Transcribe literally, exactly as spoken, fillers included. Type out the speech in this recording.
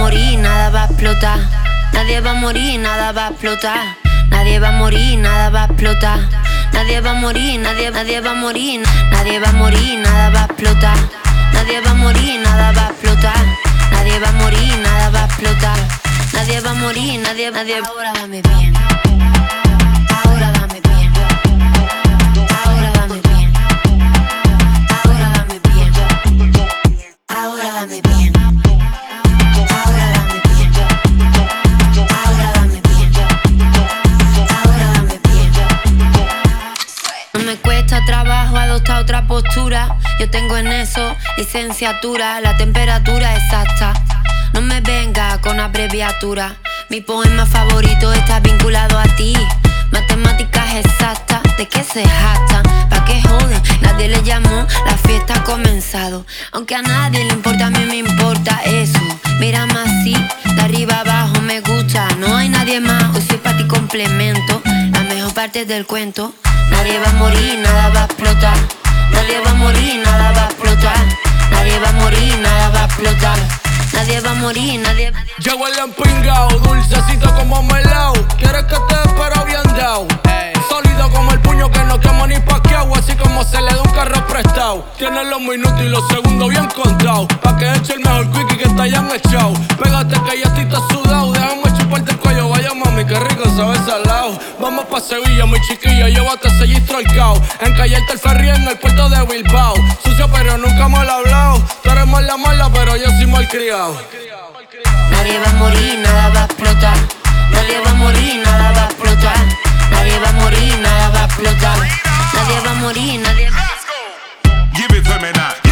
morir, nada va a explotar. Nadie va a morir, nada va a explotar. Nadie va a morir, nada va a explotar. Nadie va a morir, nadie, nadie va a morir. Nadie va a morir, nada va a explotar. Nadie va a morir, nada va a explotar. Nadie va a morir, nada va a explotar. Nadie va a morir, nadie, nadie. Ahora dame bien. Ahora dame bien. Ahora dame bien. Ahora dame bien. Ahora dame bien. Ahora dame bien. Ahora dame bien. Ahora dame bien. No me cuesta trabajo adoptar otra postura. Yo tengo en eso licenciatura, la temperatura exacta. No me venga con abreviatura. Mi poema favorito está vinculado a ti. Matemáticas exactas, ¿de qué se jactan? ¿Pa' qué joden? Nadie le llamó, la fiesta ha comenzado. Aunque a nadie le importa, a mí me importa eso. Mírame así, de arriba abajo me gusta. No hay nadie más, hoy soy pa' ti complemento. La mejor parte del cuento. Nadie va a morir, nada va a explotar. Nadie va a morir, nada va a explotar. Nadie va a morir, nada va a explotar. Nadie va a morir, nadie. Llego el empingao, dulcecito como melao. ¿Quieres que te espero bien dao? Hey. Sólido como el puño que no quema ni paqueao. Así como se le da un carro prestado. Tienes los minutos y los segundos bien contados. Pa' que eche el mejor quickie que te hayan echado. Pégate que ya estoy sudado. Déjame chuparte el cuello, vaya mami, qué rico sabe salado. Vamos pa' Sevilla, mi chiquilla, llévate ese gistro al cao. Encallarte el ferry en el puerto de Bilbao. Sucio pero nunca mal hablado. Tú eres mala mala pero yo soy mal criado. Nadie va a morir, nada va a explotar. Nadie va a morir, nada va a explotar. Nadie va a morir, nada va a explotar. Nadie va a morir, nadie. Give it to me now.